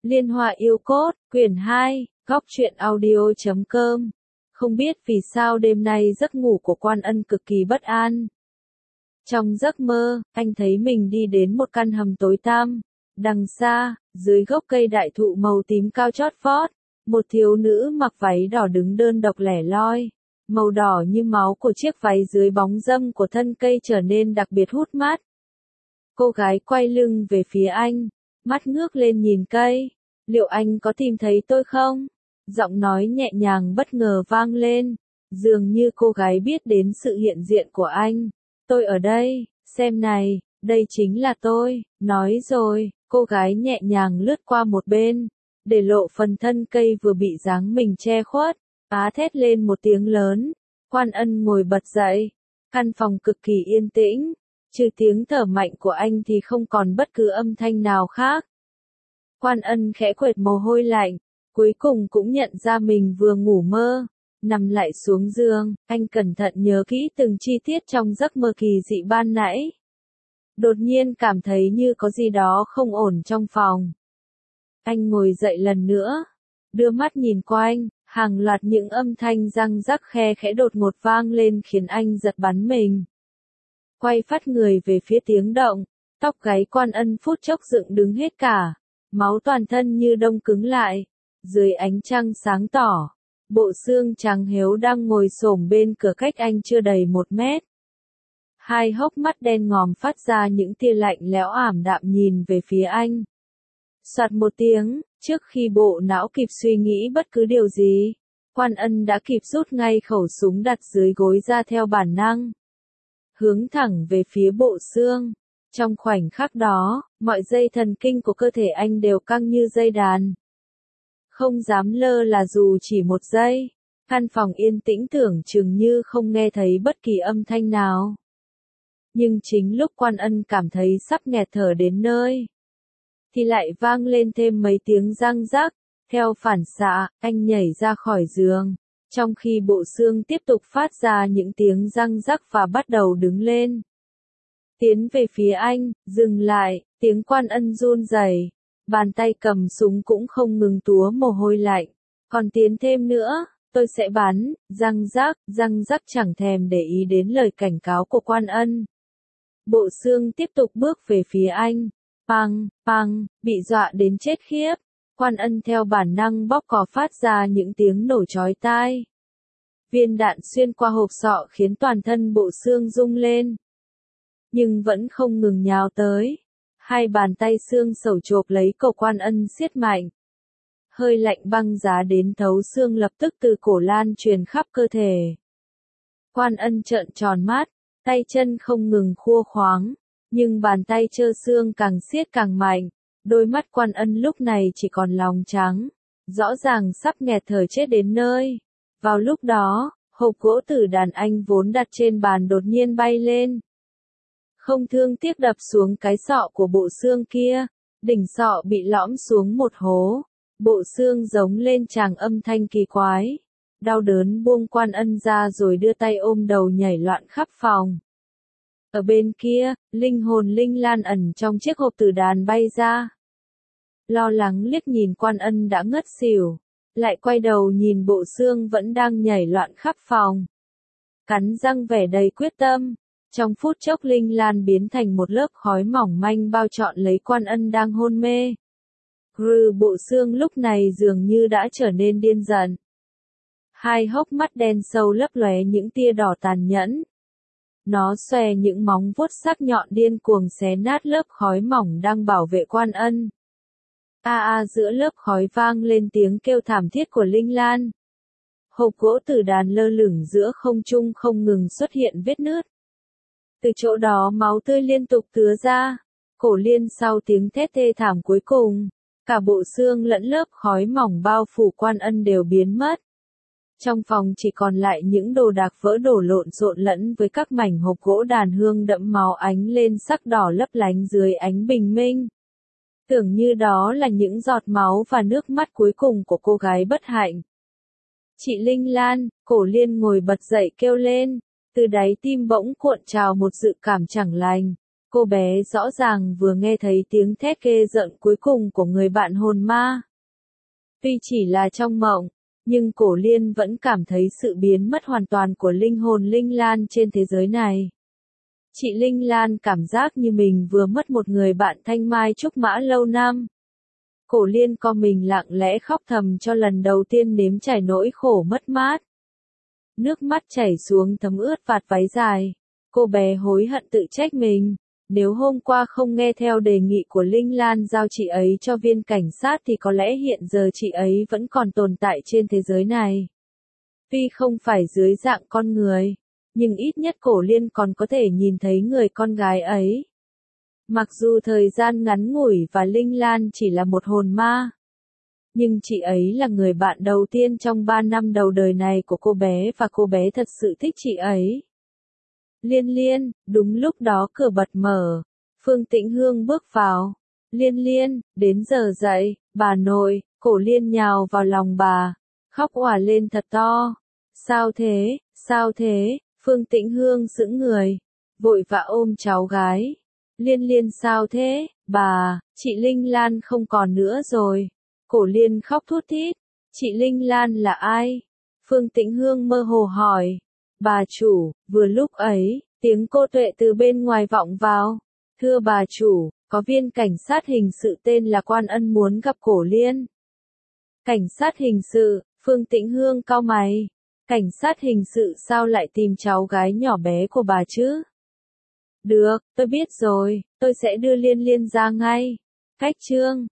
Liên Hoa Yêu Cốt, quyển 2, góc truyện audio.com. Không biết vì sao đêm nay giấc ngủ của Quan Ân cực kỳ bất an. Trong giấc mơ, anh thấy mình đi đến một căn hầm tối tăm. Đằng xa, dưới gốc cây đại thụ màu tím cao chót vót, một thiếu nữ mặc váy đỏ đứng đơn độc lẻ loi. Màu đỏ như máu của chiếc váy dưới bóng râm của thân cây trở nên đặc biệt hút mắt. Cô gái quay lưng về phía anh, mắt ngước lên nhìn cây. Liệu anh có tìm thấy tôi không? Giọng nói nhẹ nhàng bất ngờ vang lên, dường như cô gái biết đến sự hiện diện của anh. Tôi ở đây, xem này, đây chính là tôi. Nói rồi, cô gái nhẹ nhàng lướt qua một bên, để lộ phần thân cây vừa bị dáng mình che khuất. Á thét lên một tiếng lớn, Quan Ân ngồi bật dậy. Căn phòng cực kỳ yên tĩnh, trừ tiếng thở mạnh của anh thì không còn bất cứ âm thanh nào khác. Quan Ân khẽ quệt mồ hôi lạnh, cuối cùng cũng nhận ra mình vừa ngủ mơ. Nằm lại xuống giường, anh cẩn thận nhớ kỹ từng chi tiết trong giấc mơ kỳ dị ban nãy. Đột nhiên cảm thấy như có gì đó không ổn trong phòng. Anh ngồi dậy lần nữa, đưa mắt nhìn quanh, hàng loạt những âm thanh răng rắc khe khẽ đột ngột vang lên khiến anh giật bắn mình. Quay phát người về phía tiếng động, tóc gáy Quan Ân phút chốc dựng đứng hết cả, máu toàn thân như đông cứng lại. Dưới ánh trăng sáng tỏ, bộ xương trắng héo đang ngồi xổm bên cửa cách anh chưa đầy 1 mét. Hai hốc mắt đen ngòm phát ra những tia lạnh lẽo ảm đạm nhìn về phía anh. Soạt một tiếng, trước khi bộ não kịp suy nghĩ bất cứ điều gì, Quan Ân đã kịp rút ngay khẩu súng đặt dưới gối ra theo bản năng. Hướng thẳng về phía bộ xương. Trong khoảnh khắc đó, mọi dây thần kinh của cơ thể anh đều căng như dây đàn. Không dám lơ là dù chỉ 1 giây, căn phòng yên tĩnh tưởng chừng như không nghe thấy bất kỳ âm thanh nào. Nhưng chính lúc Quan Ân cảm thấy sắp nghẹt thở đến nơi, thì lại vang lên thêm mấy tiếng răng rắc. Theo phản xạ, anh nhảy ra khỏi giường, trong khi bộ xương tiếp tục phát ra những tiếng răng rắc và bắt đầu đứng lên. Tiến về phía anh, dừng lại, tiếng Quan Ân run rẩy, bàn tay cầm súng cũng không ngừng túa mồ hôi lạnh. Còn tiến thêm nữa, tôi sẽ bắn, răng rắc chẳng thèm để ý đến lời cảnh cáo của Quan Ân. Bộ xương tiếp tục bước về phía anh. Păng, păng, bị dọa đến chết khiếp. Quan Ân theo bản năng bóp cò phát ra những tiếng nổ chói tai. Viên đạn xuyên qua hộp sọ khiến toàn thân bộ xương rung lên. Nhưng vẫn không ngừng nhào tới. Hai bàn tay xương sẩu chộp lấy cổ Quan Ân siết mạnh. Hơi lạnh băng giá đến thấu xương lập tức từ cổ lan truyền khắp cơ thể. Quan Ân trợn tròn mắt, tay chân không ngừng khua khoáng, nhưng bàn tay trơ xương càng siết càng mạnh. Đôi mắt Quan Ân lúc này chỉ còn lòng trắng, rõ ràng sắp nghẹt thở chết đến nơi. Vào lúc đó, hộp gỗ tử đàn anh vốn đặt trên bàn đột nhiên bay lên. Không thương tiếc đập xuống cái sọ của bộ xương kia, đỉnh sọ bị lõm xuống một hố. Bộ xương giống lên tràng âm thanh kỳ quái. Đau đớn buông Quan Ân ra rồi đưa tay ôm đầu nhảy loạn khắp phòng. Ở bên kia, linh hồn Linh Lan ẩn trong chiếc hộp tử đàn bay ra. Lo lắng liếc nhìn Quan Ân đã ngất xỉu, lại quay đầu nhìn bộ xương vẫn đang nhảy loạn khắp phòng. Cắn răng vẻ đầy quyết tâm, trong phút chốc Linh Lan biến thành một lớp khói mỏng manh bao trọn lấy Quan Ân đang hôn mê. Bộ xương lúc này dường như đã trở nên điên giận. Hai hốc mắt đen sâu lấp lóe những tia đỏ tàn nhẫn. Nó xòe những móng vuốt sắc nhọn điên cuồng xé nát lớp khói mỏng đang bảo vệ Quan Ân. Giữa lớp khói vang lên tiếng kêu thảm thiết của Linh Lan. Hộp gỗ tử đàn lơ lửng giữa không trung không ngừng xuất hiện vết nứt. Từ chỗ đó máu tươi liên tục tứa ra. Cổ Liên sau tiếng thét thê thảm cuối cùng, cả bộ xương lẫn lớp khói mỏng bao phủ Quan Ân đều biến mất. Trong phòng chỉ còn lại những đồ đạc vỡ đổ lộn xộn lẫn với các mảnh hộp gỗ đàn hương đẫm máu ánh lên sắc đỏ lấp lánh dưới ánh bình minh. Tưởng như đó là những giọt máu và nước mắt cuối cùng của cô gái bất hạnh. Chị Linh Lan, Cổ Liên ngồi bật dậy kêu lên, từ đáy tim bỗng cuộn trào một dự cảm chẳng lành. Cô bé rõ ràng vừa nghe thấy tiếng thét ghê rợn cuối cùng của người bạn hồn ma. Tuy chỉ là trong mộng, nhưng Cổ Liên vẫn cảm thấy sự biến mất hoàn toàn của linh hồn Linh Lan trên thế giới này. Chị Linh Lan cảm giác như mình vừa mất một người bạn thanh mai trúc mã lâu năm. Cổ Liên co mình lặng lẽ khóc thầm cho lần đầu tiên nếm trải nỗi khổ mất mát. Nước mắt chảy xuống thấm ướt vạt váy dài. Cô bé hối hận tự trách mình. Nếu hôm qua không nghe theo đề nghị của Linh Lan giao chị ấy cho viên cảnh sát thì có lẽ hiện giờ chị ấy vẫn còn tồn tại trên thế giới này. Tuy không phải dưới dạng con người, nhưng ít nhất Cổ Liên còn có thể nhìn thấy người con gái ấy. Mặc dù thời gian ngắn ngủi và Linh Lan chỉ là một hồn ma, nhưng chị ấy là người bạn đầu tiên trong 3 năm đầu đời này của cô bé và cô bé thật sự thích chị ấy. Liên Liên, đúng lúc đó cửa bật mở, Phương Tĩnh Hương bước vào. Liên Liên, đến giờ dậy, bà nội. Cổ Liên nhào vào lòng bà, khóc òa lên thật to. Sao thế, sao thế? Phương Tĩnh Hương sững người, vội vã ôm cháu gái. Liên Liên sao thế, bà, chị Linh Lan không còn nữa rồi. Cổ Liên khóc thút thít, chị Linh Lan là ai? Phương Tĩnh Hương mơ hồ hỏi. Bà chủ, vừa lúc ấy, tiếng cô Tuệ từ bên ngoài vọng vào. Thưa bà chủ, có viên cảnh sát hình sự tên là Quan Ân muốn gặp Cổ Liên. Cảnh sát hình sự, Phương Tĩnh Hương cau mày. Cảnh sát hình sự sao lại tìm cháu gái nhỏ bé của bà chứ? Được, tôi biết rồi, tôi sẽ đưa Liên Liên ra ngay. Khách trương.